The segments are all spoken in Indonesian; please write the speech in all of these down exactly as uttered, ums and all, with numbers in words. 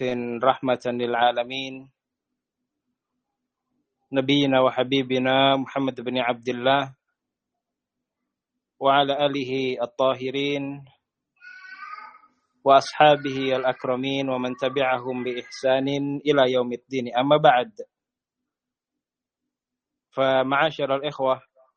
رحمة للعالمين نبينا وحبيبنا محمد بن عبد الله وعلى آله الطاهرين وأصحابه الأكرمين ومن تبعهم بإحسان إلى يوم الدين أما بعد فمعاشر الإخوة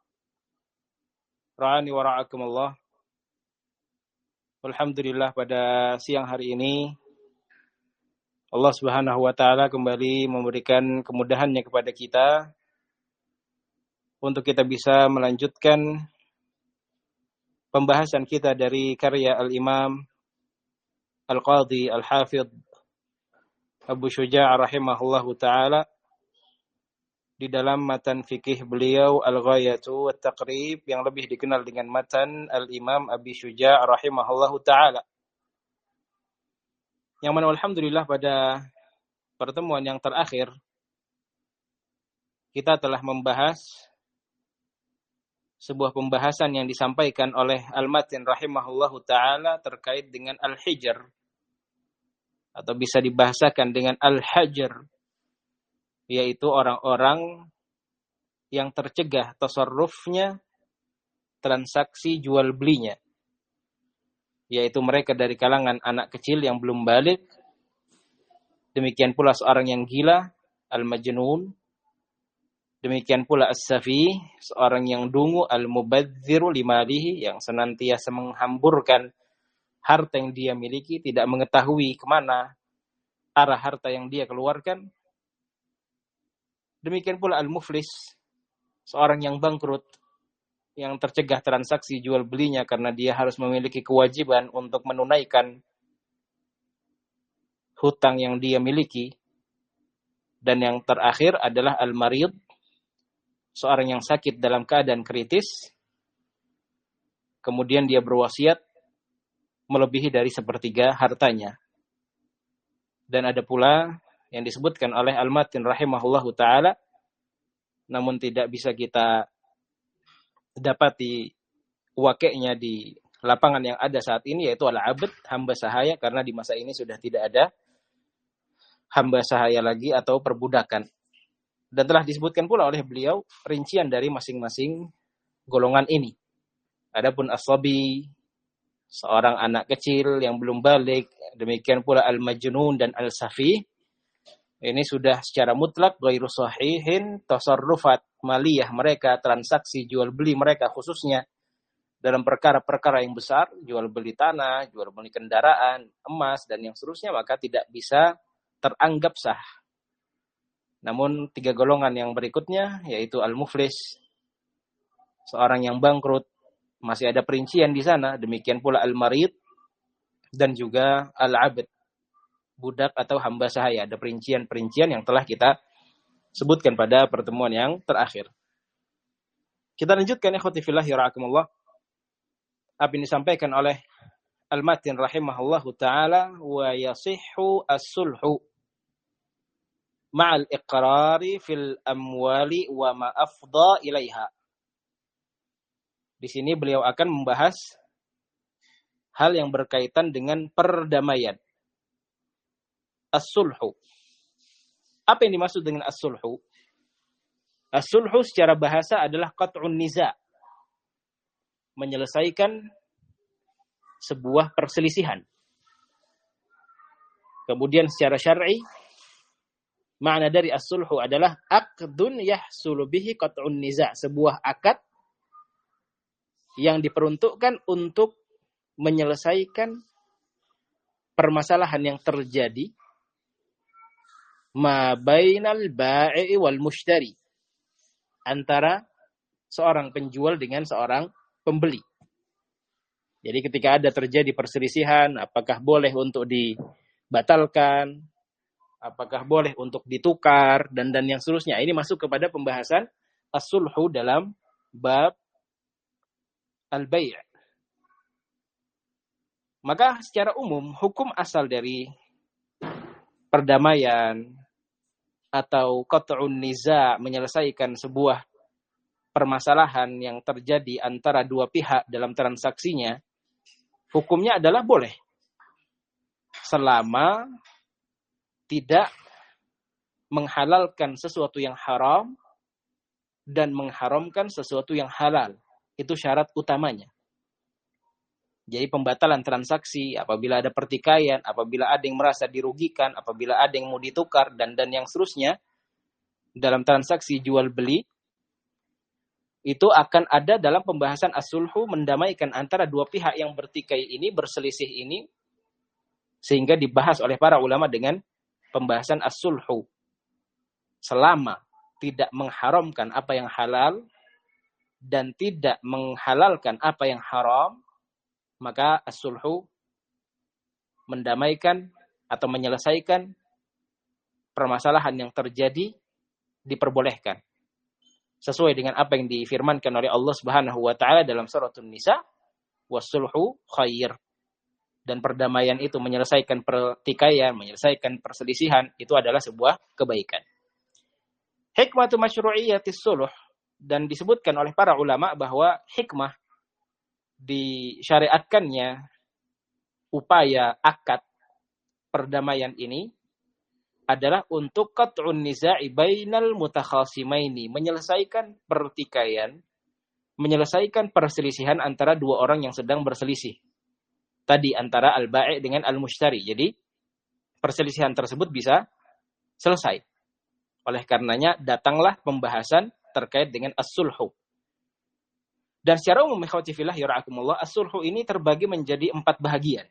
رعاني ورعاكم الله. Alhamdulillah pada siang hari ini Allah Subhanahu wa taala kembali memberikan kemudahannya kepada kita untuk kita bisa melanjutkan pembahasan kita dari karya Al-Imam Al-Qadhi Al-Hafidh Abu Syuja' rahimahullahu taala di dalam matan fikih beliau Al-Ghayatu wat-Taqrib yang lebih dikenal dengan matan Al-Imam Abi Syuja' rahimahullahu ta'ala. Yang mana alhamdulillah pada pertemuan yang terakhir kita telah membahas sebuah pembahasan yang disampaikan oleh Al-Matin rahimahullahu ta'ala terkait dengan Al-Hijr atau bisa dibahasakan dengan Al-Hajr, yaitu orang-orang yang tercegah tasarrufnya transaksi jual belinya, yaitu mereka dari kalangan anak kecil yang belum baligh, demikian pula seorang yang gila, al-majnun, demikian pula as-safi, seorang yang dungu, al-mubadziru limalihi, yang senantiasa menghamburkan harta yang dia miliki, tidak mengetahui kemana arah harta yang dia keluarkan. Demikian pula al-muflis, seorang yang bangkrut, yang tercegah transaksi jual belinya karena dia harus memiliki kewajiban untuk menunaikan hutang yang dia miliki. Dan yang terakhir adalah al-marid, seorang yang sakit dalam keadaan kritis, kemudian dia berwasiat melebihi dari sepertiga hartanya. Dan ada pula yang disebutkan oleh Al-Matin rahimahullahu ta'ala, namun tidak bisa kita dapati wakilnya di lapangan yang ada saat ini, yaitu al-abd, hamba sahaya, karena di masa ini sudah tidak ada hamba sahaya lagi atau perbudakan. Dan telah disebutkan pula oleh beliau rincian dari masing-masing golongan ini. Adapun as-sabi, seorang anak kecil yang belum baligh, demikian pula al-majnun dan al-safi, ini sudah secara mutlak ghairu sahihin tasarrufat maliyah mereka, transaksi jual beli mereka khususnya dalam perkara-perkara yang besar, jual beli tanah, jual beli kendaraan, emas dan yang seterusnya, maka tidak bisa teranggap sah. Namun tiga golongan yang berikutnya, yaitu al-muflis, seorang yang bangkrut, masih ada perincian di sana, demikian pula al-marid dan juga al-abd, budak atau hamba sahaya. Ada perincian-perincian yang telah kita sebutkan pada pertemuan yang terakhir. Kita lanjutkan ikhwati fillah yarhakumullah. Apa yang disampaikan oleh Al-Matin rahimahullahu taala, wa yasihhu as-sulhu ma'al iqrari fil amwali wa ma afdha ilaiha. Di sini beliau akan membahas hal yang berkaitan dengan perdamaian. As-sulhu. Apa yang dimaksud dengan as-sulhu? As-sulhu secara bahasa adalah qat'un niza', menyelesaikan sebuah perselisihan. Kemudian secara syar'i, makna dari as-sulhu adalah aqdun yahsulu bihi qat'un niza', sebuah akad yang diperuntukkan untuk menyelesaikan permasalahan yang terjadi ma bainal ba'i wal mushtari, antara seorang penjual dengan seorang pembeli. Jadi ketika ada terjadi perselisihan, apakah boleh untuk dibatalkan, apakah boleh untuk ditukar, dan dan yang seterusnya. Ini masuk kepada pembahasan as-sulhu dalam bab al-bai'. Maka secara umum hukum asal dari perdamaian atau qat'un niza', menyelesaikan sebuah permasalahan yang terjadi antara dua pihak dalam transaksinya, hukumnya adalah boleh selama tidak menghalalkan sesuatu yang haram dan mengharamkan sesuatu yang halal. Itu syarat utamanya. Jadi pembatalan transaksi apabila ada pertikaian, apabila ada yang merasa dirugikan, apabila ada yang mau ditukar, dan dan yang seterusnya, dalam transaksi jual beli, itu akan ada dalam pembahasan as-sulhu, mendamaikan antara dua pihak yang bertikai ini, berselisih ini, sehingga dibahas oleh para ulama dengan pembahasan as-sulhu. Selama tidak mengharamkan apa yang halal dan tidak menghalalkan apa yang haram, maka as-sulhu mendamaikan atau menyelesaikan permasalahan yang terjadi diperbolehkan. Sesuai dengan apa yang difirmankan oleh Allah Subhanahu wa taala dalam surah An-Nisa, was-sulhu khair. Dan perdamaian itu menyelesaikan pertikaian, menyelesaikan perselisihan, itu adalah sebuah kebaikan. Hikmatu masyru'iyyatis sulh, dan disebutkan oleh para ulama bahwa hikmah disyariatkannya upaya akad perdamaian ini adalah untuk qat'un niza'i bainal mutakhasimaini, menyelesaikan pertikaian, menyelesaikan perselisihan antara dua orang yang sedang berselisih. Tadi antara al-bai' dengan al-mushtari. Jadi perselisihan tersebut bisa selesai. Oleh karenanya datanglah pembahasan terkait dengan as-sulhu. Dan secara umum ikhwati fillah yara'akumullah, as-sulhu ini terbagi menjadi empat bahagian.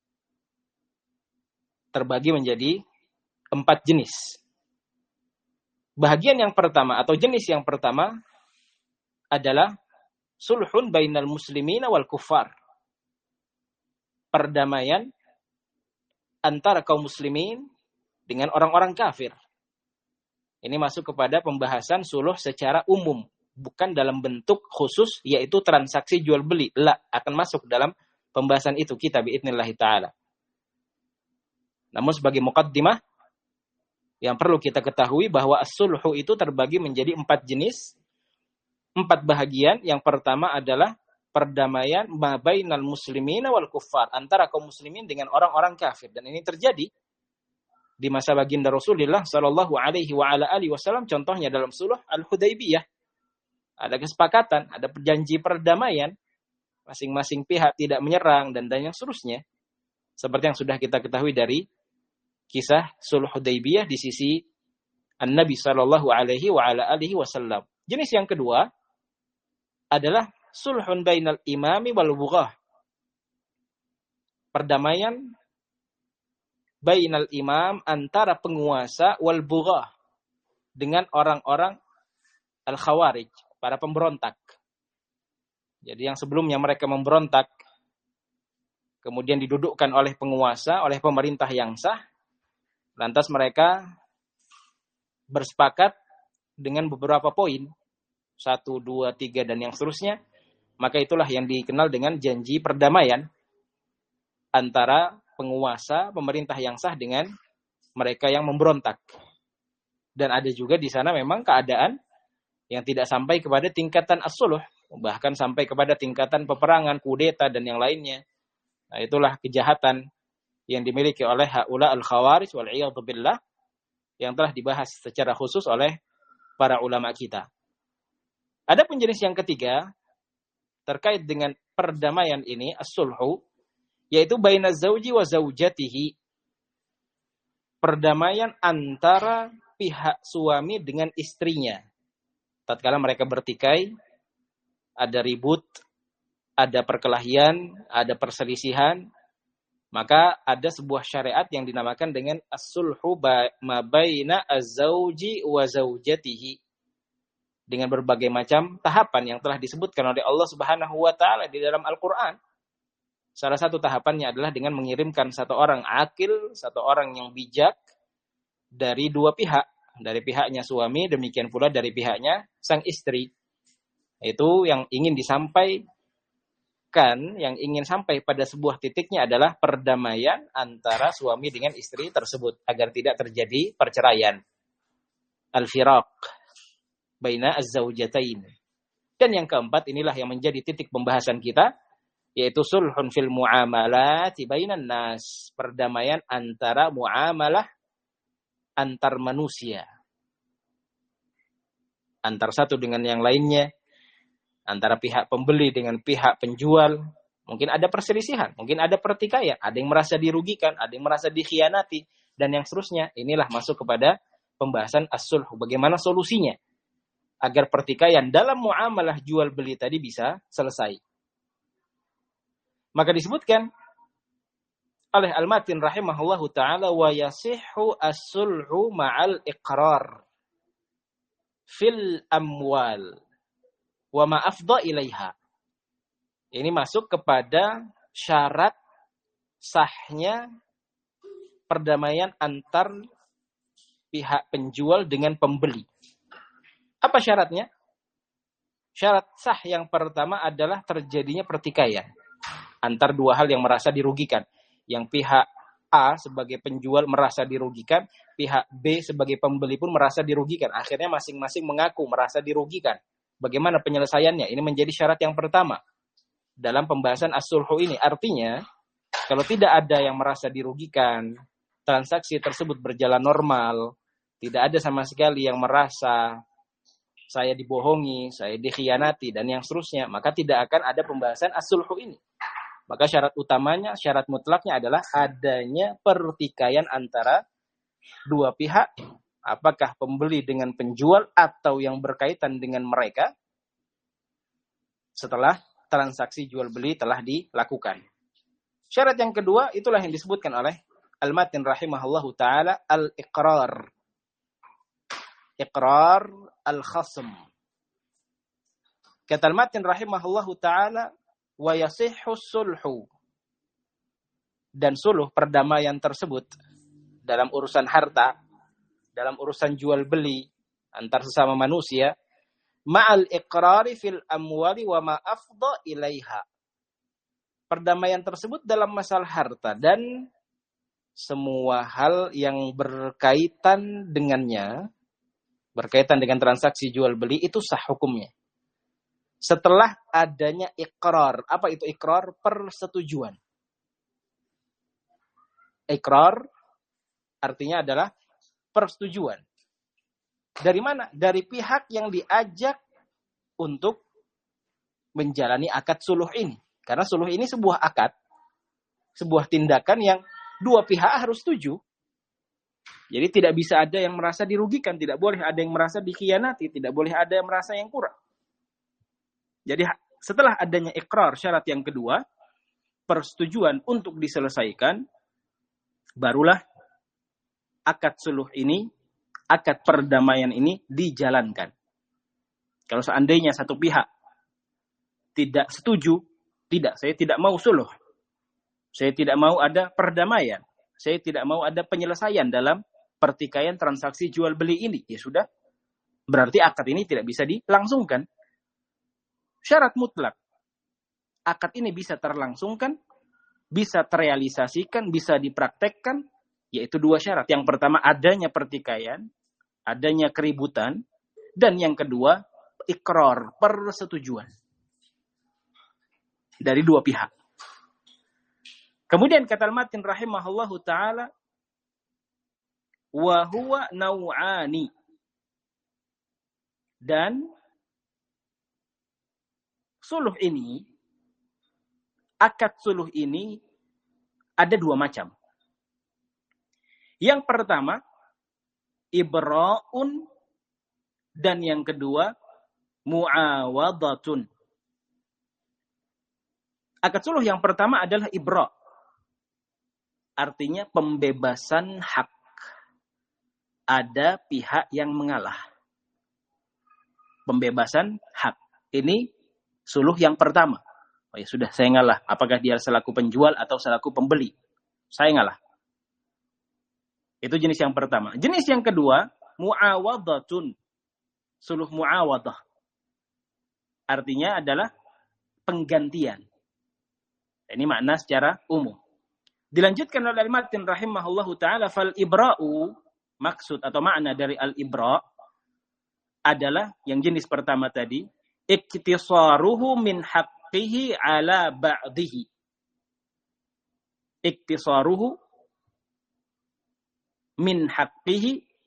Terbagi menjadi empat jenis. Bahagian yang pertama atau jenis yang pertama adalah sulhun bainal muslimina wal kuffar. Perdamaian antara kaum muslimin dengan orang-orang kafir. Ini masuk kepada pembahasan sulh secara umum, bukan dalam bentuk khusus yaitu transaksi jual beli. La, akan masuk dalam pembahasan itu kita biidznillah taala. Namun sebagai muqaddimah yang perlu kita ketahui bahwa as-sulhu itu terbagi menjadi empat jenis, empat bahagian. Yang pertama adalah perdamaian mabainal muslimina wal kuffar, antara kaum muslimin dengan orang-orang kafir. Dan ini terjadi di masa baginda Rasulullah sallallahu alaihi wa ala alihi wasallam. Contohnya dalam sulh Al-Hudaybiyah. Ada kesepakatan, ada perjanji perdamaian. Masing-masing pihak tidak menyerang dan dan yang seterusnya. Seperti yang sudah kita ketahui dari kisah sulh Hudaybiyah di sisi An-Nabi sallallahu alaihi wa ala alihi wasallam. Jenis yang kedua adalah sulhun bainal imami wal bughah. Perdamaian bainal imam, antara penguasa, wal bughah, dengan orang-orang al-khawarij, para pemberontak. Jadi yang sebelumnya mereka memberontak, kemudian didudukkan oleh penguasa, oleh pemerintah yang sah. Lantas mereka bersepakat dengan beberapa poin, satu, dua, tiga, dan yang seterusnya. Maka itulah yang dikenal dengan janji perdamaian antara penguasa, pemerintah yang sah dengan mereka yang memberontak. Dan ada juga di sana memang keadaan yang tidak sampai kepada tingkatan as-sulh, bahkan sampai kepada tingkatan peperangan, kudeta, dan yang lainnya. Nah, itulah kejahatan yang dimiliki oleh haula al-khawarij wal-'iyadzu billah, yang telah dibahas secara khusus oleh para ulama kita. Adapun jenis yang ketiga terkait dengan perdamaian ini, as-sulhu, yaitu baina zauji wa zaujatihi. Perdamaian antara pihak suami dengan istrinya. Tatkala mereka bertikai, ada ribut, ada perkelahian, ada perselisihan, maka ada sebuah syariat yang dinamakan dengan as-sulhu ma baina az-zauji wa zaujatihi, dengan berbagai macam tahapan yang telah disebutkan oleh Allah Subhanahu wa taala di dalam Al-Qur'an. Salah satu tahapannya adalah dengan mengirimkan satu orang akil, satu orang yang bijak dari dua pihak, dari pihaknya suami, demikian pula dari pihaknya sang istri. Itu yang ingin disampaikan, yang ingin sampai pada sebuah titiknya adalah perdamaian antara suami dengan istri tersebut, agar tidak terjadi perceraian. Al-firaq baina az-zawjatain. Dan yang keempat, inilah yang menjadi titik pembahasan kita, yaitu sulhun fil muamalat bainan nas, perdamaian antara muamalah antar manusia. Antar satu dengan yang lainnya, antara pihak pembeli dengan pihak penjual. Mungkin ada perselisihan, mungkin ada pertikaian, ada yang merasa dirugikan, ada yang merasa dikhianati, dan yang seterusnya. Inilah masuk kepada pembahasan as-sulh. Bagaimana solusinya agar pertikaian dalam muamalah jual beli tadi bisa selesai. Maka disebutkan oleh Al-Matin rahimahullahu ta'ala, wa yasihhu as-sulhu ma'al iqrar fil amwal wa ma afdha ilaiha. Ini masuk kepada syarat sahnya perdamaian antar pihak penjual dengan pembeli. Apa syaratnya? Syarat sah yang pertama adalah terjadinya pertikaian antar dua hal yang merasa dirugikan. Yang pihak A sebagai penjual merasa dirugikan, pihak B sebagai pembeli pun merasa dirugikan. Akhirnya masing-masing mengaku merasa dirugikan. Bagaimana penyelesaiannya? Ini menjadi syarat yang pertama dalam pembahasan as-sulhu ini. Artinya, kalau tidak ada yang merasa dirugikan, transaksi tersebut berjalan normal, tidak ada sama sekali yang merasa saya dibohongi, saya dikhianati, dan yang seterusnya, maka tidak akan ada pembahasan as-sulhu ini. Maka syarat utamanya, syarat mutlaknya adalah adanya pertikaian antara dua pihak, apakah pembeli dengan penjual atau yang berkaitan dengan mereka, setelah transaksi jual beli telah dilakukan. Syarat yang kedua, itulah yang disebutkan oleh Al-Matin rahimahullahu ta'ala, al-iqrar. Iqrar al-khasm. Kata Al-Matin rahimahullahu ta'ala, wa yasihhu sulhu. Dan suluh, perdamaian tersebut, dalam urusan harta, dalam urusan jual beli, antar sesama manusia, ma'al iqrari fil amwali wa ma afdha ilaiha. Perdamaian tersebut dalam masalah harta dan semua hal yang berkaitan dengannya, berkaitan dengan transaksi jual beli, itu sah hukumnya. Setelah adanya iqrar. Apa itu iqrar? Persetujuan. Iqrar artinya adalah persetujuan. Dari mana? Dari pihak yang diajak untuk menjalani akad suluh ini. Karena suluh ini sebuah akad, sebuah tindakan yang dua pihak harus setuju. Jadi tidak bisa ada yang merasa dirugikan, tidak boleh ada yang merasa dikhianati, tidak boleh ada yang merasa yang kurang. Jadi setelah adanya iqrar, syarat yang kedua, persetujuan untuk diselesaikan, barulah akad suluh ini, akad perdamaian ini dijalankan. Kalau seandainya satu pihak tidak setuju, tidak, saya tidak mau suluh. Saya tidak mau ada perdamaian. Saya tidak mau ada penyelesaian dalam pertikaian transaksi jual beli ini. Ya sudah, berarti akad ini tidak bisa dilangsungkan. Syarat mutlak. Akad ini bisa terlangsungkan, bisa terrealisasikan, bisa dipraktekkan, yaitu dua syarat. Yang pertama, adanya pertikaian, adanya keributan, dan yang kedua, ikrar, persetujuan dari dua pihak. Kemudian kata Al-Matin rahimahullahu ta'ala, wa huwa naw'ani. Dan suluh ini, akad suluh ini ada dua macam. Yang pertama, ibra'un, dan yang kedua, mu'awadatun. Akad suluh yang pertama adalah ibra'. Artinya pembebasan hak. Ada pihak yang mengalah. Pembebasan hak. Ini suluh yang pertama. Oh ya sudah, saya ngalah. Apakah dia selaku penjual atau selaku pembeli? Saya ngalah. Itu jenis yang pertama. Jenis yang kedua, mu'awadatun. Suluh mu'awadah. Artinya adalah penggantian. Ini makna secara umum. Dilanjutkan oleh Al-Matin rahimahullahu ta'ala, fal ibra'u, maksud atau makna dari al-ibra' adalah yang jenis pertama tadi, iktisaruhu min haqqihi ala ba'dihi. Iktisaruhu min haqqihi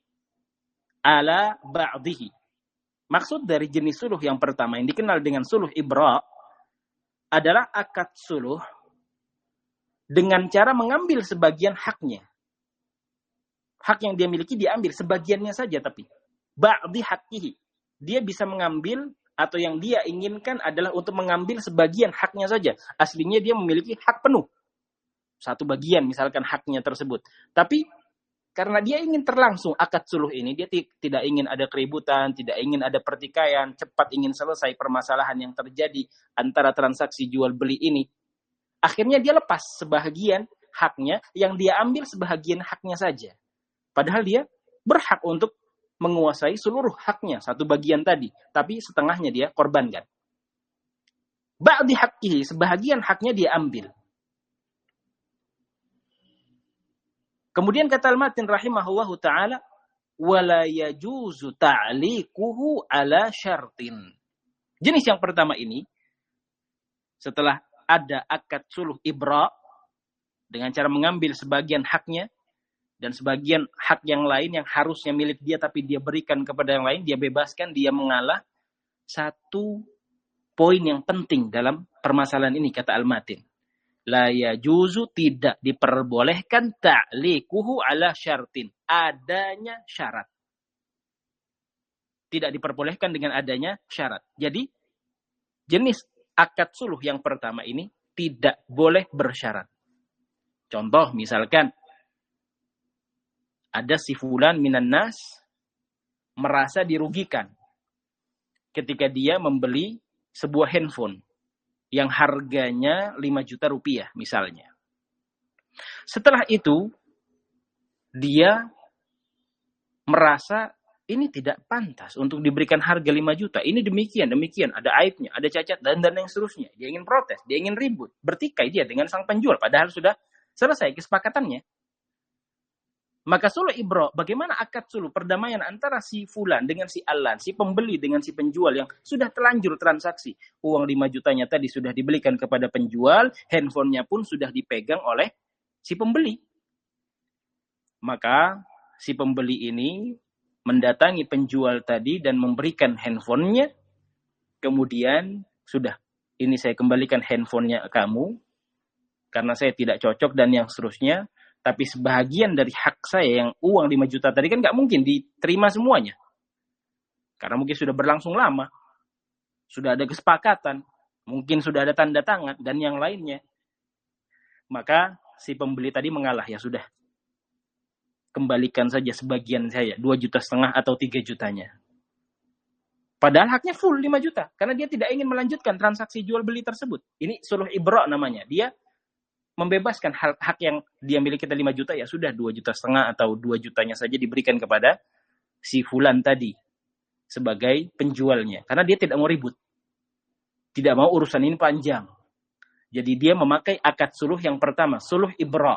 ala ba'dihi. Maksud dari jenis suluh yang pertama yang dikenal dengan suluh ibra adalah akad suluh dengan cara mengambil sebagian haknya. Hak yang dia miliki diambil sebagiannya saja, tapi ba'di haqqihi. Dia bisa mengambil atau yang dia inginkan adalah untuk mengambil sebagian haknya saja. Aslinya dia memiliki hak penuh. Satu bagian misalkan haknya tersebut. Tapi karena dia ingin terlangsung akad suluh ini, dia t- tidak ingin ada keributan, tidak ingin ada pertikaian, cepat ingin selesai permasalahan yang terjadi antara transaksi jual beli ini. Akhirnya dia lepas sebahagian haknya, yang dia ambil sebahagian haknya saja. Padahal dia berhak untuk menguasai seluruh haknya, satu bagian tadi, tapi setengahnya dia korbankan. Ba'di haqqihi, sebahagian haknya dia ambil. Kemudian kata Al-Matin rahimahullahu ta'ala, wala yajuzu ta'liquhu ala syartin. Jenis yang pertama ini, setelah ada akad suluh ibra, dengan cara mengambil sebagian haknya, dan sebagian hak yang lain yang harusnya milik dia, tapi dia berikan kepada yang lain, dia bebaskan, dia mengalah. Satu poin yang penting dalam permasalahan ini, kata Al-Matin. La yajuzu, tidak diperbolehkan ta'liquhu ala syartin, adanya syarat. Tidak diperbolehkan dengan adanya syarat. Jadi jenis akad suluh yang pertama ini tidak boleh bersyarat. Contoh misalkan ada si fulan minan nas merasa dirugikan ketika dia membeli sebuah handphone yang harganya lima juta rupiah misalnya. Setelah itu, dia merasa ini tidak pantas untuk diberikan harga lima juta. Ini demikian, demikian. Ada aibnya, ada cacat, dan dan yang seterusnya. Dia ingin protes, dia ingin ribut. Bertikai dia dengan sang penjual. Padahal sudah selesai kesepakatannya. Maka suluh ibra, bagaimana akad suluh perdamaian antara si fulan dengan si alan, si pembeli dengan si penjual yang sudah telanjur transaksi. Uang lima jutanya tadi sudah dibelikan kepada penjual, handphonenya pun sudah dipegang oleh si pembeli. Maka si pembeli ini mendatangi penjual tadi dan memberikan handphonenya. Kemudian sudah, ini saya kembalikan handphonenya kamu karena saya tidak cocok dan yang seterusnya. Tapi sebahagian dari hak saya yang uang lima juta tadi kan nggak mungkin diterima semuanya. Karena mungkin sudah berlangsung lama. Sudah ada kesepakatan. Mungkin sudah ada tanda tangan dan yang lainnya. Maka si pembeli tadi mengalah. Ya sudah. Kembalikan saja sebagian saya. dua juta setengah atau tiga jutanya. Padahal haknya full lima juta. Karena dia tidak ingin melanjutkan transaksi jual beli tersebut. Ini suluh ibra namanya. Dia membebaskan hak, hak yang dia miliki kita lima juta, ya sudah dua juta setengah atau dua jutanya saja diberikan kepada si fulan tadi sebagai penjualnya. Karena dia tidak mau ribut. Tidak mau urusan ini panjang. Jadi dia memakai akad suluh yang pertama, suluh ibra.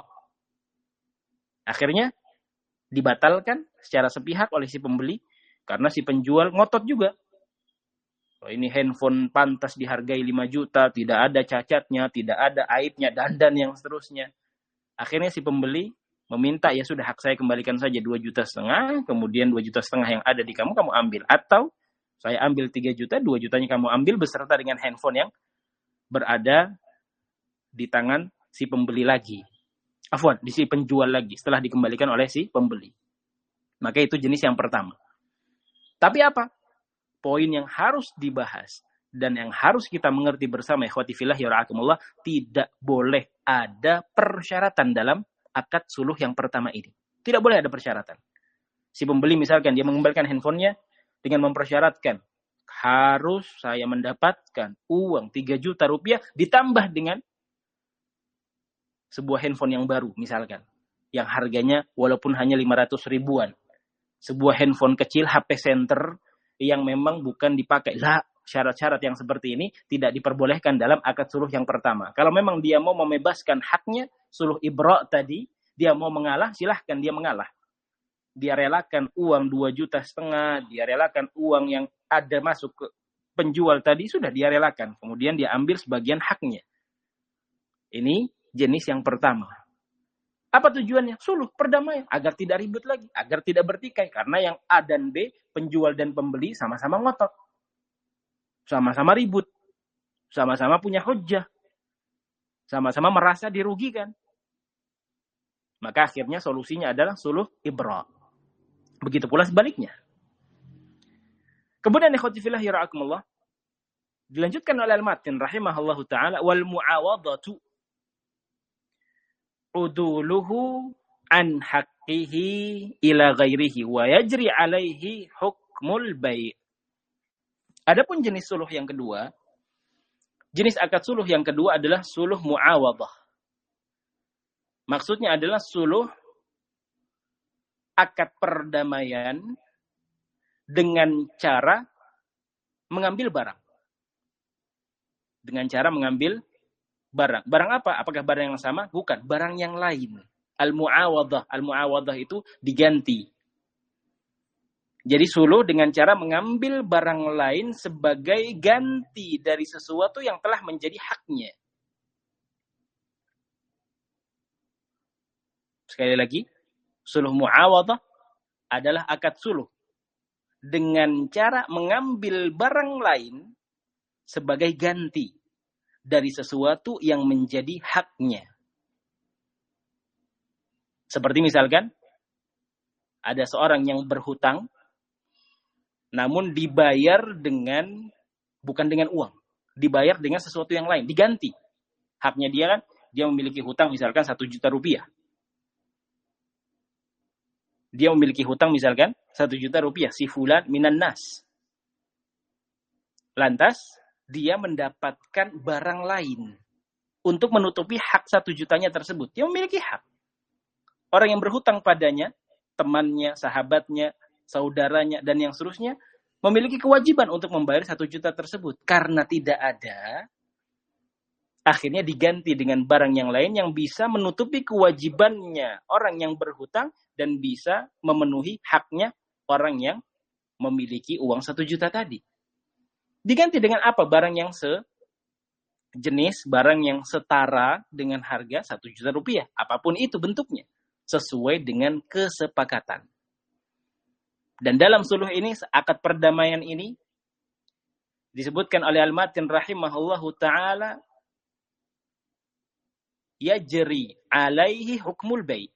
Akhirnya dibatalkan secara sepihak oleh si pembeli karena si penjual ngotot juga. Oh, ini handphone pantas dihargai lima juta, tidak ada cacatnya, tidak ada aibnya, dan dan yang seterusnya. Akhirnya si pembeli meminta, ya sudah hak saya kembalikan saja dua juta setengah, kemudian dua juta setengah yang ada di kamu, kamu ambil. Atau saya ambil tiga juta, dua jutanya kamu ambil beserta dengan handphone yang berada di tangan si pembeli lagi. Afwan, di si penjual lagi, setelah dikembalikan oleh si pembeli. Maka itu jenis yang pertama. Tapi apa? Poin yang harus dibahas dan yang harus kita mengerti bersama, ikhwati fillah ya ra'akumullah, tidak boleh ada persyaratan dalam akad suluh yang pertama ini. Tidak boleh ada persyaratan. Si pembeli misalkan dia mengembalikan handphonenya dengan mempersyaratkan harus saya mendapatkan uang tiga juta rupiah ditambah dengan sebuah handphone yang baru misalkan, yang harganya walaupun hanya lima ratus ribuan. Sebuah handphone kecil, H P center yang memang bukan dipakai. Lah, syarat-syarat yang seperti ini tidak diperbolehkan dalam akad suluh yang pertama. Kalau memang dia mau membebaskan haknya, suluh ibra tadi, dia mau mengalah, silahkan dia mengalah. Dia relakan uang dua juta setengah, dia relakan uang yang ada masuk ke penjual tadi, sudah dia relakan. Kemudian dia ambil sebagian haknya. Ini jenis yang pertama. Apa tujuannya? Suluh, perdamaian. Agar tidak ribut lagi. Agar tidak bertikai. Karena yang A dan B, penjual dan pembeli, sama-sama ngotot. Sama-sama ribut. Sama-sama punya hujjah. Sama-sama merasa dirugikan. Maka akhirnya solusinya adalah suluh ibra. Begitu pula sebaliknya. Kemudian ikhwati fillah yara'akumullah, dilanjutkan oleh al-matin rahimahullahu ta'ala, wal mu'awadatu uduluhu an haqqihi ila ghairihi wa yajri alaihi hukmul bai'. Adapun jenis suluh yang kedua, jenis akad suluh yang kedua adalah suluh mu'awadah. Maksudnya adalah suluh akad perdamaian dengan cara mengambil barang. Dengan cara mengambil barang. Barang apa? Apakah barang yang sama? Bukan. Barang yang lain. Al-mu'awadah. Al-mu'awadah itu diganti. Jadi suluh dengan cara mengambil barang lain sebagai ganti dari sesuatu yang telah menjadi haknya. Sekali lagi, suluh mu'awadah adalah akad suluh dengan cara mengambil barang lain sebagai ganti dari sesuatu yang menjadi haknya. Seperti misalkan, ada seorang yang berhutang, namun dibayar dengan, bukan dengan uang, dibayar dengan sesuatu yang lain, diganti. Haknya dia kan, dia memiliki hutang misalkan satu juta rupiah. Dia memiliki hutang misalkan satu juta rupiah, si fulan minan nas. Lantas, dia mendapatkan barang lain untuk menutupi hak satu jutanya tersebut. Dia memiliki hak. Orang yang berhutang padanya, temannya, sahabatnya, saudaranya, dan yang seterusnya, memiliki kewajiban untuk membayar satu juta tersebut. Karena tidak ada, akhirnya diganti dengan barang yang lain yang bisa menutupi kewajibannya orang yang berhutang dan bisa memenuhi haknya orang yang memiliki uang satu juta tadi. Diganti dengan apa? Barang yang sejenis, barang yang setara dengan harga satu juta rupiah. Apapun itu bentuknya. Sesuai dengan kesepakatan. Dan dalam suluh ini, akad perdamaian ini, disebutkan oleh al-matin rahimahullahu ta'ala, yajri alaihi hukmul bai'.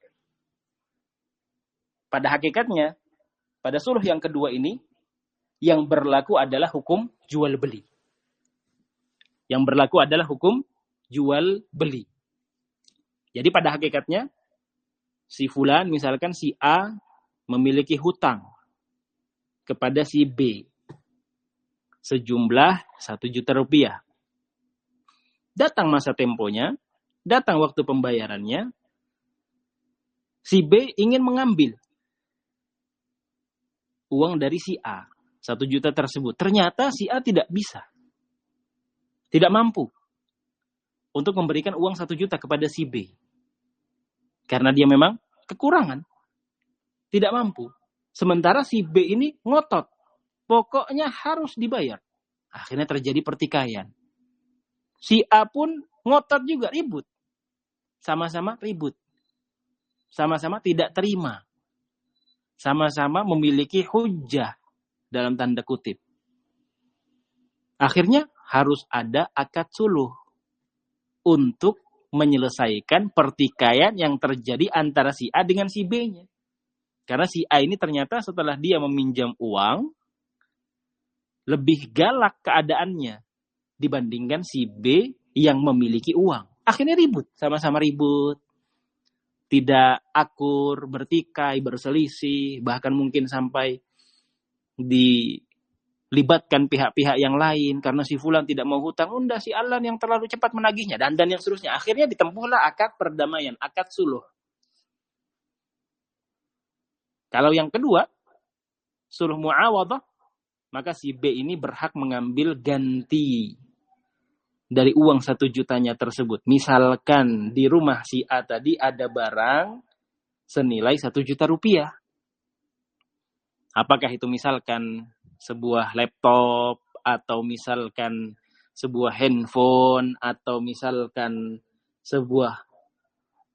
Pada hakikatnya, pada suluh yang kedua ini, yang berlaku adalah hukum jual beli. Yang berlaku adalah hukum jual beli. Jadi pada hakikatnya, si fulan, misalkan si A memiliki hutang kepada si B sejumlah satu juta rupiah. Datang masa temponya, datang waktu pembayarannya, si B ingin mengambil uang dari si A. Satu juta tersebut. Ternyata si A tidak bisa. Tidak mampu. Untuk memberikan uang satu juta kepada si B. Karena dia memang kekurangan. Tidak mampu. Sementara si B ini ngotot. Pokoknya harus dibayar. Akhirnya terjadi pertikaian. Si A pun ngotot juga, ribut. Sama-sama ribut. Sama-sama tidak terima. Sama-sama memiliki hujjah. Dalam tanda kutip. Akhirnya harus ada akad suluh untuk menyelesaikan pertikaian yang terjadi antara si A dengan si B-nya. Karena si A ini ternyata setelah dia meminjam uang, lebih galak keadaannya dibandingkan si B yang memiliki uang. Akhirnya ribut, sama-sama ribut. Tidak akur, bertikai, berselisih, bahkan mungkin sampai dilibatkan pihak-pihak yang lain karena si fulan tidak mau hutang, unda si Alan yang terlalu cepat menagihnya dan dan yang seterusnya. Akhirnya ditempuhlah akad perdamaian, akad suluh. Kalau yang kedua, suluh muawadah, maka si B ini berhak mengambil ganti dari uang satu jutanya tersebut. Misalkan di rumah si A tadi ada barang senilai satu juta rupiah. Apakah itu misalkan sebuah laptop, atau misalkan sebuah handphone, atau misalkan sebuah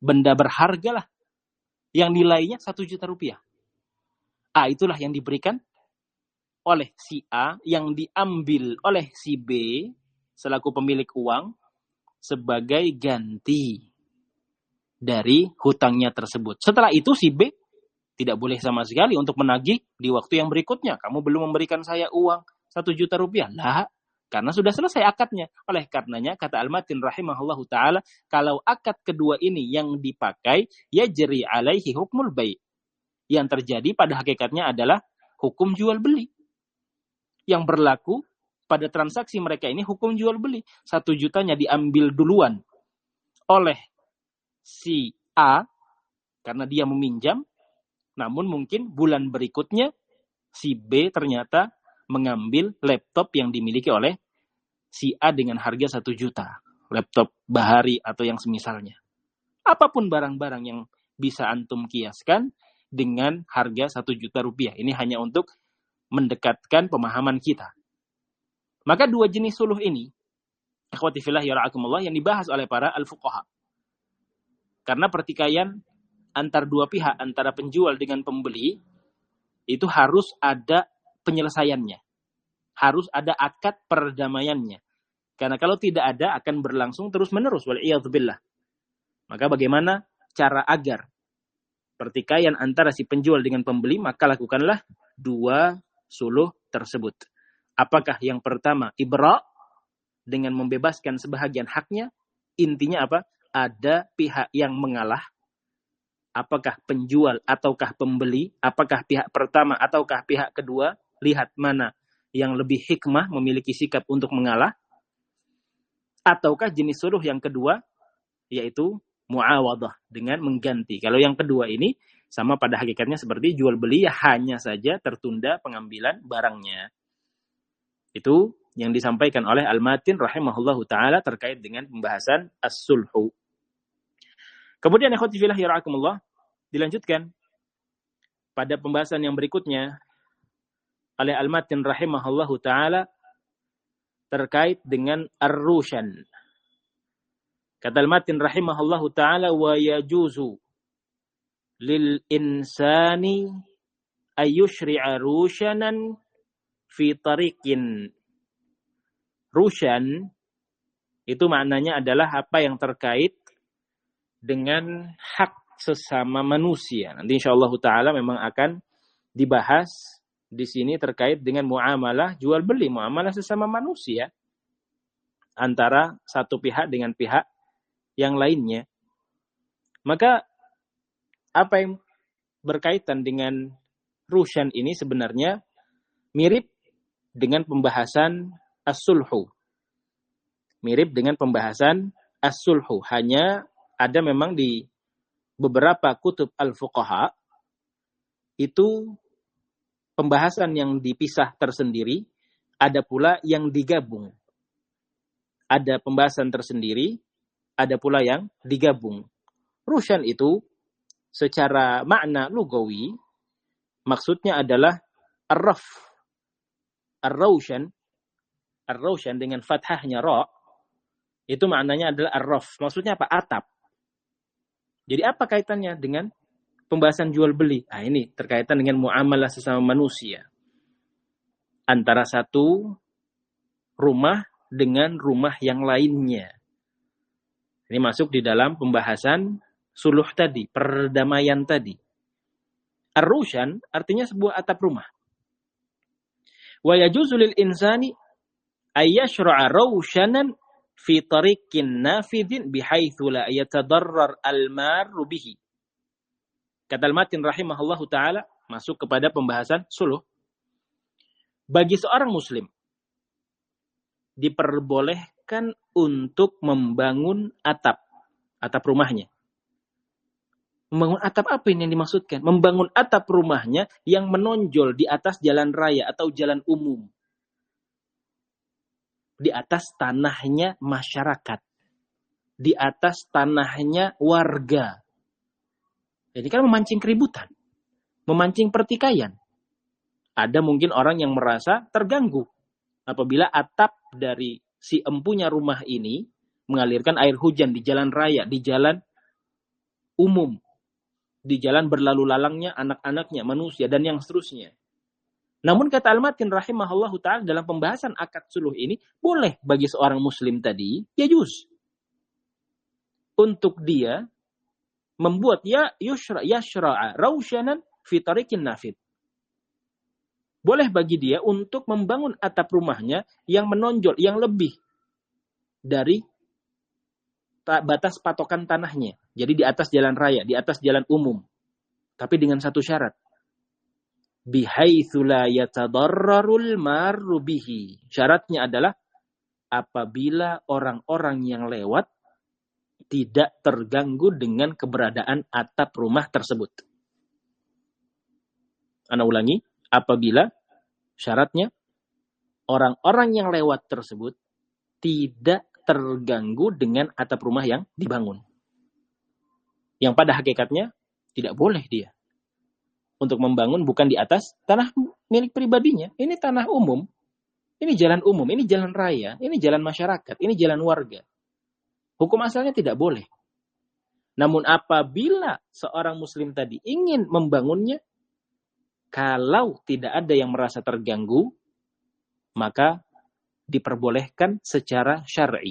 benda berharga lah, yang nilainya satu juta rupiah. A itulah yang diberikan oleh si A, yang diambil oleh si B selaku pemilik uang sebagai ganti dari hutangnya tersebut. Setelah itu si B tidak boleh sama sekali untuk menagih di waktu yang berikutnya. Kamu belum memberikan saya uang satu juta rupiah. Lah, karena sudah selesai akadnya. Oleh karenanya, kata Al-Matin rahimahullahu ta'ala, kalau akad kedua ini yang dipakai, yajri alaihi hukmul bai'. Yang terjadi pada hakikatnya adalah hukum jual beli. Yang berlaku pada transaksi mereka ini hukum jual beli. Satu jutanya diambil duluan oleh si A, karena dia meminjam. Namun mungkin bulan berikutnya si B ternyata mengambil laptop yang dimiliki oleh si A dengan harga satu juta. Laptop Bahari atau yang semisalnya. Apapun barang-barang yang bisa antum kiaskan dengan harga satu juta rupiah. Ini hanya untuk mendekatkan pemahaman kita. Maka dua jenis suluh ini, akhwati fillah yara'akumullah, yang dibahas oleh para al-fuqaha. Karena pertikaian antar dua pihak, antara penjual dengan pembeli, itu harus ada penyelesaiannya. Harus ada akad perdamaiannya. Karena kalau tidak ada, akan berlangsung terus-menerus. Wal'iyadzubillah. Maka bagaimana cara agar pertikaian antara si penjual dengan pembeli, maka lakukanlah dua suluh tersebut. Apakah yang pertama, ibra, dengan membebaskan sebahagian haknya. Intinya apa? Ada pihak yang mengalah. Apakah penjual ataukah pembeli, apakah pihak pertama ataukah pihak kedua, lihat mana yang lebih hikmah memiliki sikap untuk mengalah, ataukah jenis suluh yang kedua, yaitu muawadah, dengan mengganti. Kalau yang kedua ini, sama pada hakikatnya seperti jual beli, ya hanya saja tertunda pengambilan barangnya. Itu yang disampaikan oleh Al-Matin rahimahullahu ta'ala terkait dengan pembahasan as-sulhu. Kemudian ikhwati fillah yara'akumullah, dilanjutkan pada pembahasan yang berikutnya oleh Al-Matin rahimahullahu ta'ala terkait dengan ar-rushan. Kata Al-Matin rahimahullahu ta'ala, wa yajuzu lil insani ayyushri'a rushanan fi tariqin. Rushan itu maknanya adalah apa yang terkait dengan hak sesama manusia. Nanti insyaallah ta'ala memang akan dibahas di sini terkait dengan muamalah jual beli, muamalah sesama manusia antara satu pihak dengan pihak yang lainnya. Maka apa yang berkaitan dengan rushan ini sebenarnya mirip dengan pembahasan as-sulhu. Mirip dengan pembahasan as-sulhu, hanya ada memang di beberapa kutub al-fuqaha itu pembahasan yang dipisah tersendiri, ada pula yang digabung. Ada pembahasan tersendiri, ada pula yang digabung. Rushan itu secara makna lugawi maksudnya adalah ar-raf. Ar-raushan, ar-raushan dengan fathahnya ra, itu maknanya adalah ar-raf. Maksudnya apa? Atap. Jadi apa kaitannya dengan pembahasan jual beli? Nah, ini terkaitan dengan muamalah sesama manusia. Antara satu rumah dengan rumah yang lainnya. Ini masuk di dalam pembahasan suluh tadi, perdamaian tadi. Ar-rushan artinya sebuah atap rumah. Wa yajuzu lil insani ayyashra'a raushanan fi tariqin nafidhin bihaitsu la yatadarrar al-marru bihi. Kata Al-Matin rahimahullahu ta'ala masuk kepada pembahasan suluh. Bagi seorang muslim diperbolehkan untuk membangun atap, atap rumahnya. Membangun atap apa ini yang dimaksudkan? Membangun atap rumahnya yang menonjol di atas jalan raya atau jalan umum. Di atas tanahnya masyarakat. Di atas tanahnya warga. Ini kan memancing keributan. Memancing pertikaian. Ada mungkin orang yang merasa terganggu apabila atap dari si empunya rumah ini mengalirkan air hujan di jalan raya, di jalan umum. Di jalan berlalu lalangnya anak-anaknya, manusia, dan yang seterusnya. Namun kata Al-Matin rahimahullahu ta'ala dalam pembahasan akad suluh ini, boleh bagi seorang muslim tadi, ya juz. Untuk dia membuat ya yushra, yashra'a rausyanan fi tariqin nafid. Boleh bagi dia untuk membangun atap rumahnya yang menonjol, yang lebih dari batas patokan tanahnya. Jadi di atas jalan raya, di atas jalan umum. Tapi dengan satu syarat. Bihaitsu la yatadarrarul marru bihi. Syaratnya adalah apabila orang-orang yang lewat tidak terganggu dengan keberadaan atap rumah tersebut. Ana ulangi, apabila syaratnya orang-orang yang lewat tersebut tidak terganggu dengan atap rumah yang dibangun. Yang pada hakikatnya tidak boleh dia untuk membangun bukan di atas tanah milik pribadinya. Ini tanah umum, ini jalan umum, ini jalan raya, ini jalan masyarakat, ini jalan warga. Hukum asalnya tidak boleh. Namun apabila seorang muslim tadi ingin membangunnya, kalau tidak ada yang merasa terganggu, maka diperbolehkan secara syar'i.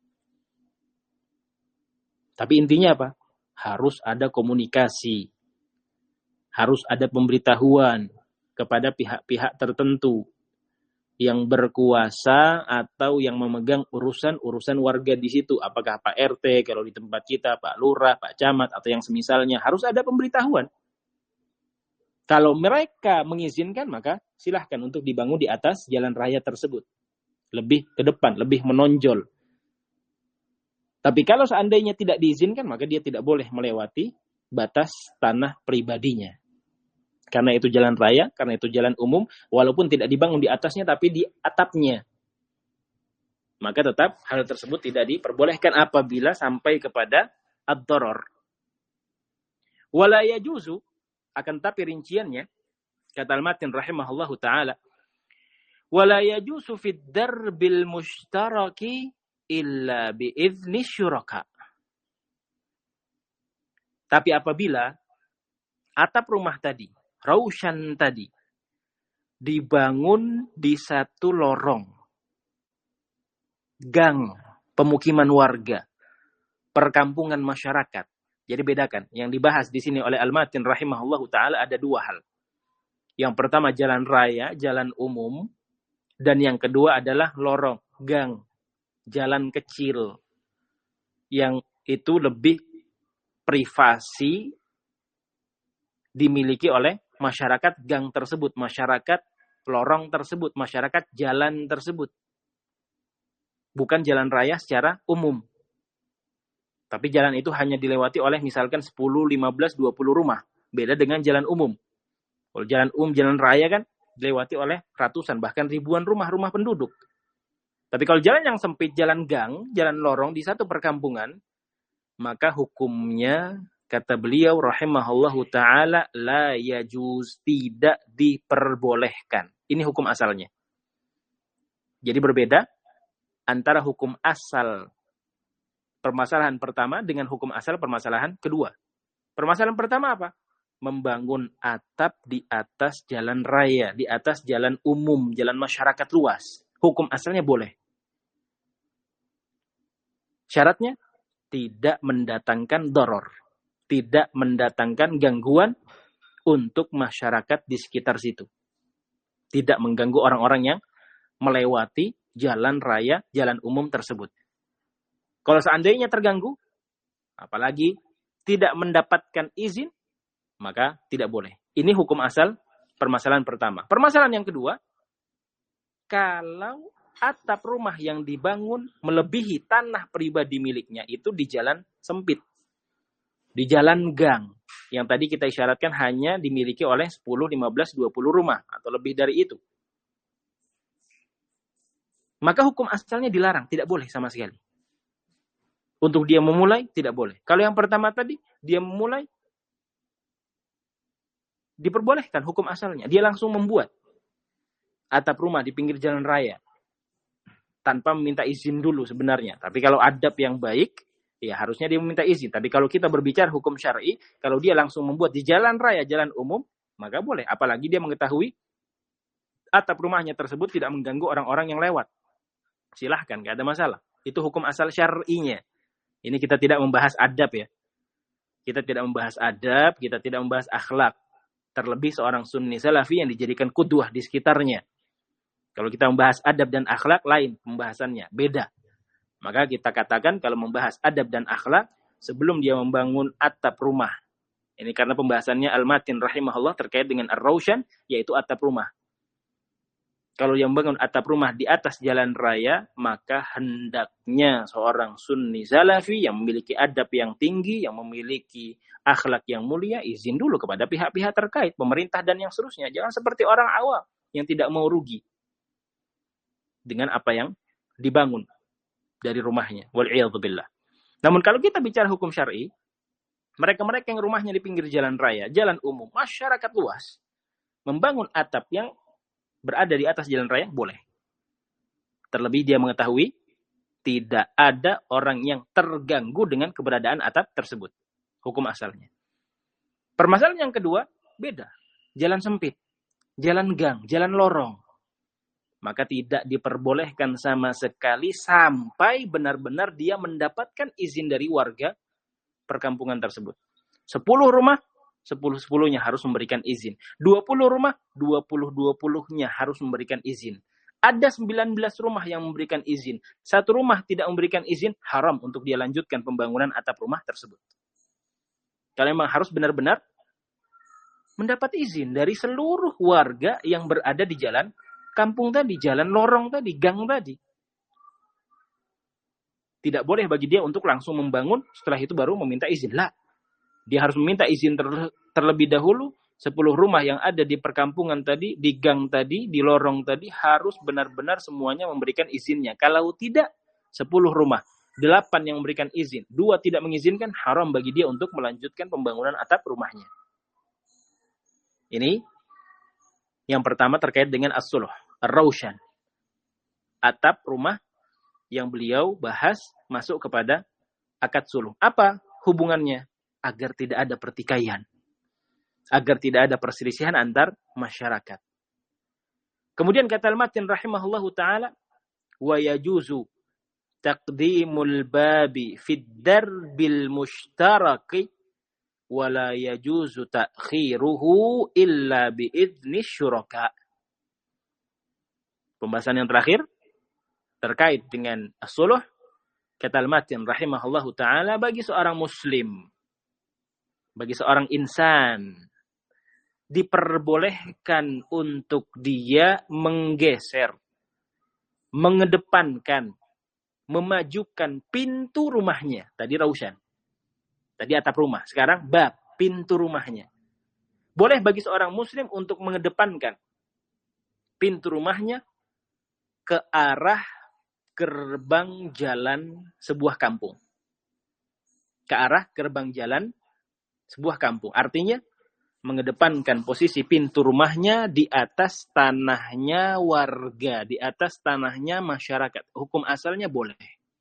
Tapi intinya apa? Harus ada komunikasi. Harus ada pemberitahuan kepada pihak-pihak tertentu yang berkuasa atau yang memegang urusan-urusan warga di situ. Apakah Pak R T, kalau di tempat kita, Pak Lurah, Pak Camat, atau yang semisalnya. Harus ada pemberitahuan. Kalau mereka mengizinkan, maka silahkan untuk dibangun di atas jalan raya tersebut. Lebih ke depan, lebih menonjol. Tapi kalau seandainya tidak diizinkan, maka dia tidak boleh melewati batas tanah pribadinya. Karena itu jalan raya, karena itu jalan umum, walaupun tidak dibangun di atasnya, tapi di atapnya. Maka tetap hal tersebut tidak diperbolehkan apabila sampai kepada ad-darar. Wala yajuzu, akan tapi rinciannya, kata Al-Matin rahimahullahu ta'ala, wala yajuzu fid darbil mushtaraki illa bi'izni syuraka. Tapi apabila atap rumah tadi, rausyan tadi, dibangun di satu lorong, gang, pemukiman warga, perkampungan masyarakat. Jadi bedakan, yang dibahas di sini oleh Al-Matin rahimahullahu ta'ala ada dua hal. Yang pertama jalan raya, jalan umum, dan yang kedua adalah lorong, gang, jalan kecil. Yang itu lebih privasi dimiliki oleh masyarakat gang tersebut, masyarakat lorong tersebut, masyarakat jalan tersebut. Bukan jalan raya secara umum. Tapi jalan itu hanya dilewati oleh misalkan sepuluh, lima belas, dua puluh rumah. Beda dengan jalan umum. Kalau jalan umum, jalan raya kan dilewati oleh ratusan, bahkan ribuan rumah-rumah penduduk. Tapi kalau jalan yang sempit, jalan gang, jalan lorong di satu perkampungan, maka hukumnya, kata beliau rahimahullahu ta'ala, la yajuz, tidak diperbolehkan. Ini hukum asalnya. Jadi berbeda antara hukum asal permasalahan pertama dengan hukum asal permasalahan kedua. Permasalahan pertama apa? Membangun atap di atas jalan raya, di atas jalan umum, jalan masyarakat luas. Hukum asalnya boleh. Syaratnya tidak mendatangkan doror, tidak mendatangkan gangguan untuk masyarakat di sekitar situ. Tidak mengganggu orang-orang yang melewati jalan raya, jalan umum tersebut. Kalau seandainya terganggu, apalagi tidak mendapatkan izin, maka tidak boleh. Ini hukum asal permasalahan pertama. Permasalahan yang kedua, kalau atap rumah yang dibangun melebihi tanah pribadi miliknya itu di jalan sempit, di jalan gang, yang tadi kita isyaratkan hanya dimiliki oleh sepuluh, lima belas, dua puluh rumah atau lebih dari itu. Maka hukum asalnya dilarang, tidak boleh sama sekali. Untuk dia memulai, tidak boleh. Kalau yang pertama tadi, dia memulai, diperbolehkan hukum asalnya. Dia langsung membuat atap rumah di pinggir jalan raya tanpa meminta izin dulu sebenarnya. Tapi kalau adab yang baik, ya harusnya dia meminta izin. Tapi kalau kita berbicara hukum syar'i, kalau dia langsung membuat di jalan raya, jalan umum, maka boleh. Apalagi dia mengetahui atap rumahnya tersebut tidak mengganggu orang-orang yang lewat. Silahkan, gak ada masalah. Itu hukum asal syar'inya. Ini kita tidak membahas adab ya. Kita tidak membahas adab, kita tidak membahas akhlak. Terlebih seorang sunni salafi yang dijadikan qudwah di sekitarnya. Kalau kita membahas adab dan akhlak, lain pembahasannya, beda. Maka kita katakan kalau membahas adab dan akhlak, sebelum dia membangun atap rumah. Ini karena pembahasannya Al-Matin rahimahullah terkait dengan Ar-Raushan, yaitu atap rumah. Kalau yang membangun atap rumah di atas jalan raya, maka hendaknya seorang sunni salafi yang memiliki adab yang tinggi, yang memiliki akhlak yang mulia, izin dulu kepada pihak-pihak terkait, pemerintah dan yang seterusnya. Jangan seperti orang awam yang tidak mau rugi dengan apa yang dibangun dari rumahnya. Wal'iyadzubillah. Namun kalau kita bicara hukum syar'i, mereka-mereka yang rumahnya di pinggir jalan raya, jalan umum, masyarakat luas, membangun atap yang berada di atas jalan raya, boleh. Terlebih dia mengetahui tidak ada orang yang terganggu dengan keberadaan atap tersebut. Hukum asalnya. Permasalahan yang kedua, beda. Jalan sempit, jalan gang, jalan lorong. Maka tidak diperbolehkan sama sekali sampai benar-benar dia mendapatkan izin dari warga perkampungan tersebut. Sepuluh rumah, sepuluh-sepuluhnya harus memberikan izin. Dua puluh rumah, dua puluh-dua puluhnya harus memberikan izin. Ada sembilan belas rumah yang memberikan izin. Satu rumah tidak memberikan izin, haram untuk dia lanjutkan pembangunan atap rumah tersebut. Kalau memang harus benar-benar mendapat izin dari seluruh warga yang berada di jalan kampung tadi, jalan lorong tadi, gang tadi. Tidak boleh bagi dia untuk langsung membangun, setelah itu baru meminta izin. Lah, dia harus meminta izin ter- terlebih dahulu. Sepuluh rumah yang ada di perkampungan tadi, di gang tadi, di lorong tadi, harus benar-benar semuanya memberikan izinnya. Kalau tidak, sepuluh rumah, delapan yang memberikan izin, dua tidak mengizinkan, haram bagi dia untuk melanjutkan pembangunan atap rumahnya. Ini yang pertama terkait dengan as-suluh, ar-raushan. Atap rumah yang beliau bahas masuk kepada akad suluh. Apa hubungannya? Agar tidak ada pertikaian. Agar tidak ada perselisihan antar masyarakat. Kemudian kata Al-Matin rahimahullahu ta'ala, wa yajuzu taqdimul babi fid darbil mushtaraki wa la yajuzu ta'khiruhu illa bi'idni syuraka. Pembahasan yang terakhir terkait dengan as-suluh, kata Al-Matin rahimahullahu ta'ala, bagi seorang muslim, bagi seorang insan, diperbolehkan untuk dia menggeser, mengedepankan, memajukan pintu rumahnya. Tadi raushan, tadi atap rumah, sekarang bab, pintu rumahnya. Boleh bagi seorang muslim untuk mengedepankan pintu rumahnya ke arah gerbang jalan sebuah kampung. Ke arah gerbang jalan sebuah kampung. Artinya, mengedepankan posisi pintu rumahnya di atas tanahnya warga, di atas tanahnya masyarakat. Hukum asalnya boleh.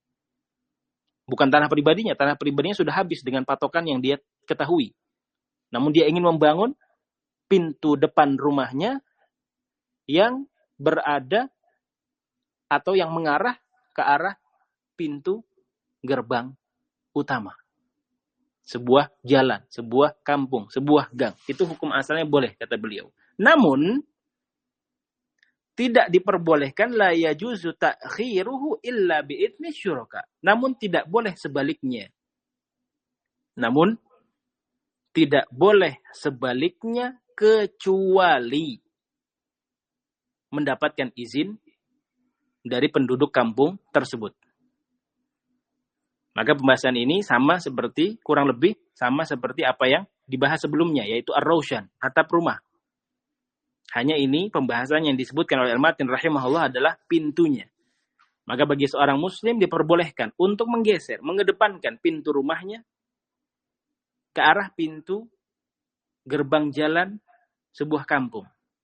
Bukan tanah pribadinya, tanah pribadinya sudah habis dengan patokan yang dia ketahui. Namun dia ingin membangun pintu depan rumahnya yang berada atau yang mengarah ke arah pintu gerbang utama. Sebuah jalan, sebuah kampung, sebuah gang. Itu hukum asalnya boleh, kata beliau. Namun, tidak diperbolehkan la yajuzu ta'khiruhu illa bi'idni syuraka. Namun tidak boleh sebaliknya. Namun, tidak boleh sebaliknya kecuali mendapatkan izin dari penduduk kampung tersebut. Maka pembahasan ini sama seperti, kurang lebih sama seperti apa yang dibahas sebelumnya, yaitu ar-raushan, atap rumah. Hanya ini pembahasan yang disebutkan oleh Al-Matin rahimahullah adalah pintunya. Maka bagi seorang muslim diperbolehkan untuk menggeser, mengedepankan pintu rumahnya ke arah pintu gerbang jalan sebuah kampung.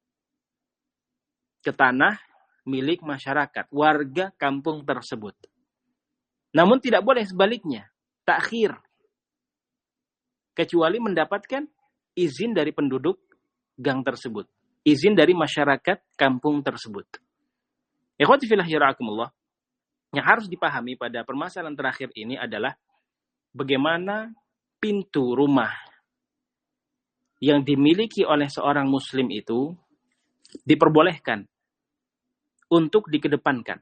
Ke tanah milik masyarakat, warga kampung tersebut. Namun tidak boleh sebaliknya. takhir kecuali mendapatkan izin dari penduduk gang tersebut, izin dari masyarakat kampung tersebut. Ikhwati fillah yarhakumullah, yang harus dipahami pada permasalahan terakhir ini adalah bagaimana pintu rumah yang dimiliki oleh seorang muslim itu diperbolehkan untuk dikedepankan.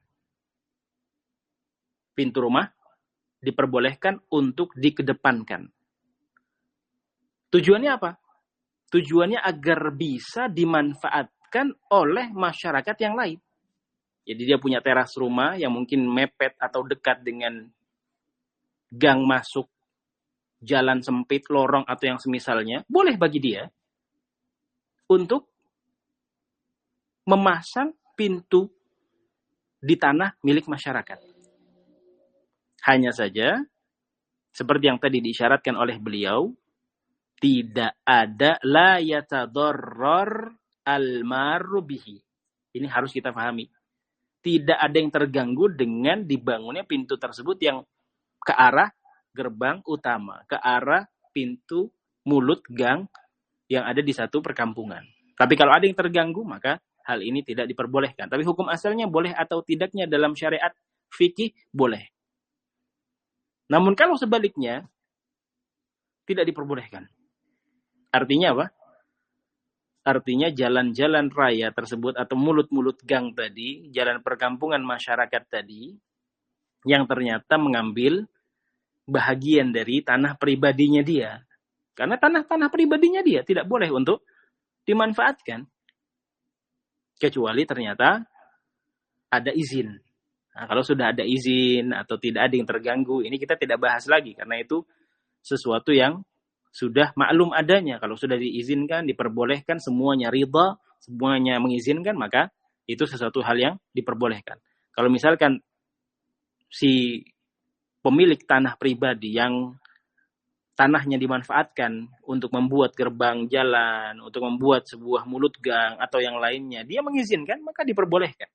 Pintu rumah diperbolehkan untuk dikedepankan. Tujuannya apa? Tujuannya agar bisa dimanfaatkan oleh masyarakat yang lain. Jadi dia punya teras rumah yang mungkin mepet atau dekat dengan gang masuk, jalan sempit, lorong atau yang semisalnya. Boleh bagi dia untuk memasang pintu di tanah milik masyarakat. Hanya saja, seperti yang tadi diisyaratkan oleh beliau, tidak ada la yatadarrar al-marru bihi. Ini harus kita pahami. Tidak ada yang terganggu dengan dibangunnya pintu tersebut yang ke arah gerbang utama, ke arah pintu mulut gang yang ada di satu perkampungan. Tapi kalau ada yang terganggu, maka hal ini tidak diperbolehkan. Tapi hukum asalnya boleh atau tidaknya dalam syariat fikih boleh. Namun kalau sebaliknya, tidak diperbolehkan. Artinya apa? Artinya jalan-jalan raya tersebut atau mulut-mulut gang tadi, jalan perkampungan masyarakat tadi, yang ternyata mengambil bahagian dari tanah pribadinya dia. Karena tanah-tanah pribadinya dia tidak boleh untuk dimanfaatkan. Kecuali ternyata ada izin. Nah, kalau sudah ada izin atau tidak ada yang terganggu, ini kita tidak bahas lagi. Karena itu sesuatu yang sudah maklum adanya. Kalau sudah diizinkan, diperbolehkan, semuanya ridha, semuanya mengizinkan, maka itu sesuatu hal yang diperbolehkan. Kalau misalkan si pemilik tanah pribadi yang tanahnya dimanfaatkan untuk membuat gerbang jalan, untuk membuat sebuah mulut gang atau yang lainnya, dia mengizinkan, maka diperbolehkan.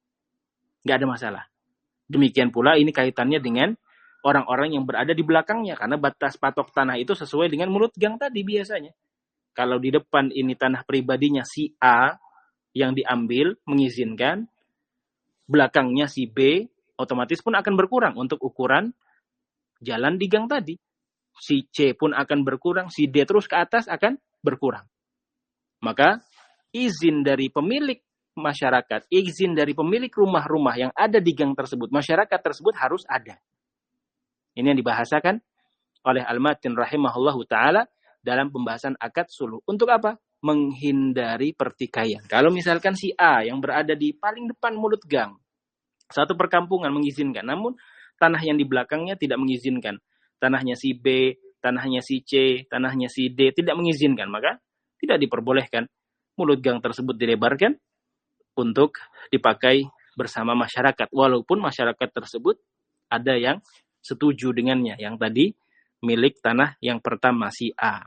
Nggak ada masalah. Demikian pula ini kaitannya dengan orang-orang yang berada di belakangnya, karena batas patok tanah itu sesuai dengan mulut gang tadi biasanya. Kalau di depan ini tanah pribadinya si A yang diambil, mengizinkan, belakangnya si B, otomatis pun akan berkurang untuk ukuran jalan di gang tadi. Si C pun akan berkurang, si D terus ke atas akan berkurang. Maka izin dari pemilik masyarakat, izin dari pemilik rumah-rumah yang ada di gang tersebut, masyarakat tersebut harus ada. Ini yang dibahasakan oleh Al-Matin rahimahullahu ta'ala dalam pembahasan akad suluh. Untuk apa? Menghindari pertikaian. Kalau misalkan si A yang berada di paling depan mulut gang, satu perkampungan mengizinkan, namun tanah yang di belakangnya tidak mengizinkan. Tanahnya si B, tanahnya si C, tanahnya si D tidak mengizinkan, maka tidak diperbolehkan mulut gang tersebut dilebarkan untuk dipakai bersama masyarakat. Walaupun masyarakat tersebut ada yang setuju dengannya. Yang tadi milik tanah yang pertama si A.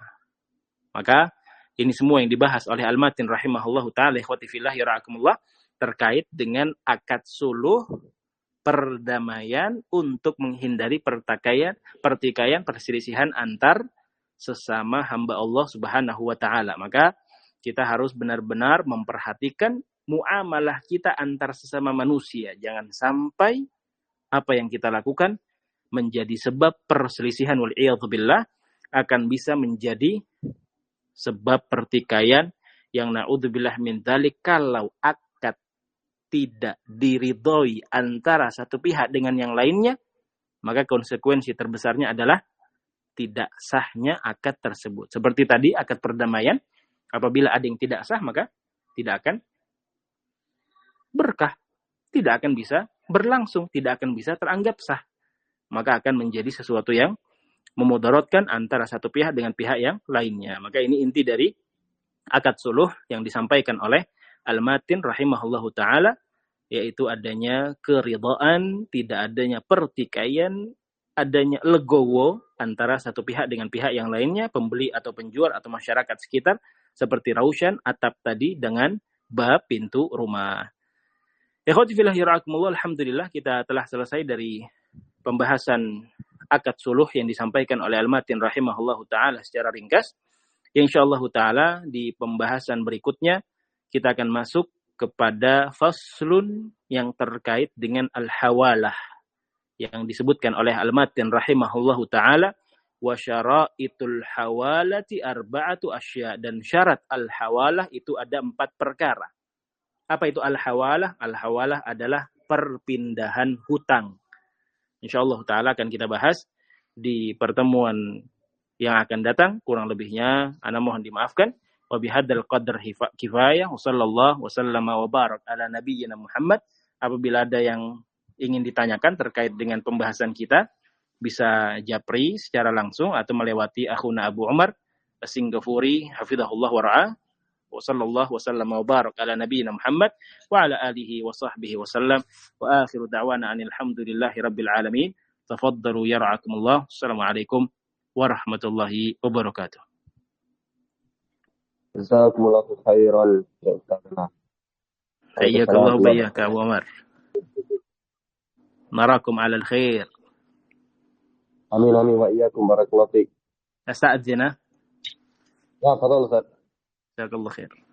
Maka ini semua yang dibahas oleh Al-Matin rahimahullahu ta'ala ikhwati fillah yarhakumullah terkait dengan akad suluh perdamaian untuk menghindari pertikaian, pertikaian perselisihan antar sesama hamba Allah Subhanahu wa taala. Maka kita harus benar-benar memperhatikan muamalah kita antar sesama manusia. Jangan sampai apa yang kita lakukan menjadi sebab perselisihan wal'iyadzubillah, akan bisa menjadi sebab pertikaian yang na'udzubillah min dzalik. Kalau akad tidak diridhoi antara satu pihak dengan yang lainnya, maka konsekuensi terbesarnya adalah tidak sahnya akad tersebut. Seperti tadi akad perdamaian, apabila ada yang tidak sah, maka tidak akan berkah, tidak akan bisa berlangsung, tidak akan bisa teranggap sah. Maka akan menjadi sesuatu yang memudaratkan antara satu pihak dengan pihak yang lainnya. Maka ini inti dari akad suluh yang disampaikan oleh Al-Matin rahimahullahu ta'ala, yaitu adanya keridhaan, tidak adanya pertikaian, adanya legowo antara satu pihak dengan pihak yang lainnya, pembeli atau penjual atau masyarakat sekitar, seperti rausyan, atap tadi dengan bab pintu rumah. Ikhwati fillah yarhakumullah, alhamdulillah kita telah selesai dari pembahasan akad suluh yang disampaikan oleh Al-Matin rahimahullahu ta'ala secara ringkas. Insyaallah ta'ala di pembahasan berikutnya kita akan masuk kepada faslun yang terkait dengan al-hawalah yang disebutkan oleh Al-Matin rahimahullahu ta'ala. Wa syara'itul hawalati arba'atu asya, dan syarat al-hawalah itu ada empat perkara. Apa itu al-hawalah? Al-hawalah adalah perpindahan hutang. Insyaallah ta'ala akan kita bahas di pertemuan yang akan datang. Kurang lebihnya ana mohon dimaafkan. Wa bihadzal qadar kifayah wa sallallahu wa sallama wa barak ala nabiyyina Muhammad. Apabila ada yang ingin ditanyakan terkait dengan pembahasan kita, bisa japri secara langsung atau melewati akhuna Abu Umar As-Singgafuri hafizahullah wa ra'ah. Wa sallallahu wa sallama wa barak ala nabiyyina Muhammad wa ala alihi wa sahbihi wa sallam. Wa akhiru da'wana anil hamdulillahi rabbil alamin. Tafaddalu yar'akumullah. Assalamualaikum warahmatullahi wabarakatuh. Jazakumullahu khairan ya Ustazana. Hayyakallahu bayyaka Abu Umar. Narakum 'alal khair. Amin amin wa iyyakum barakallahu fiik. Asta'dzina. Ya, fadhal Ustaz. Jazakallahu khair.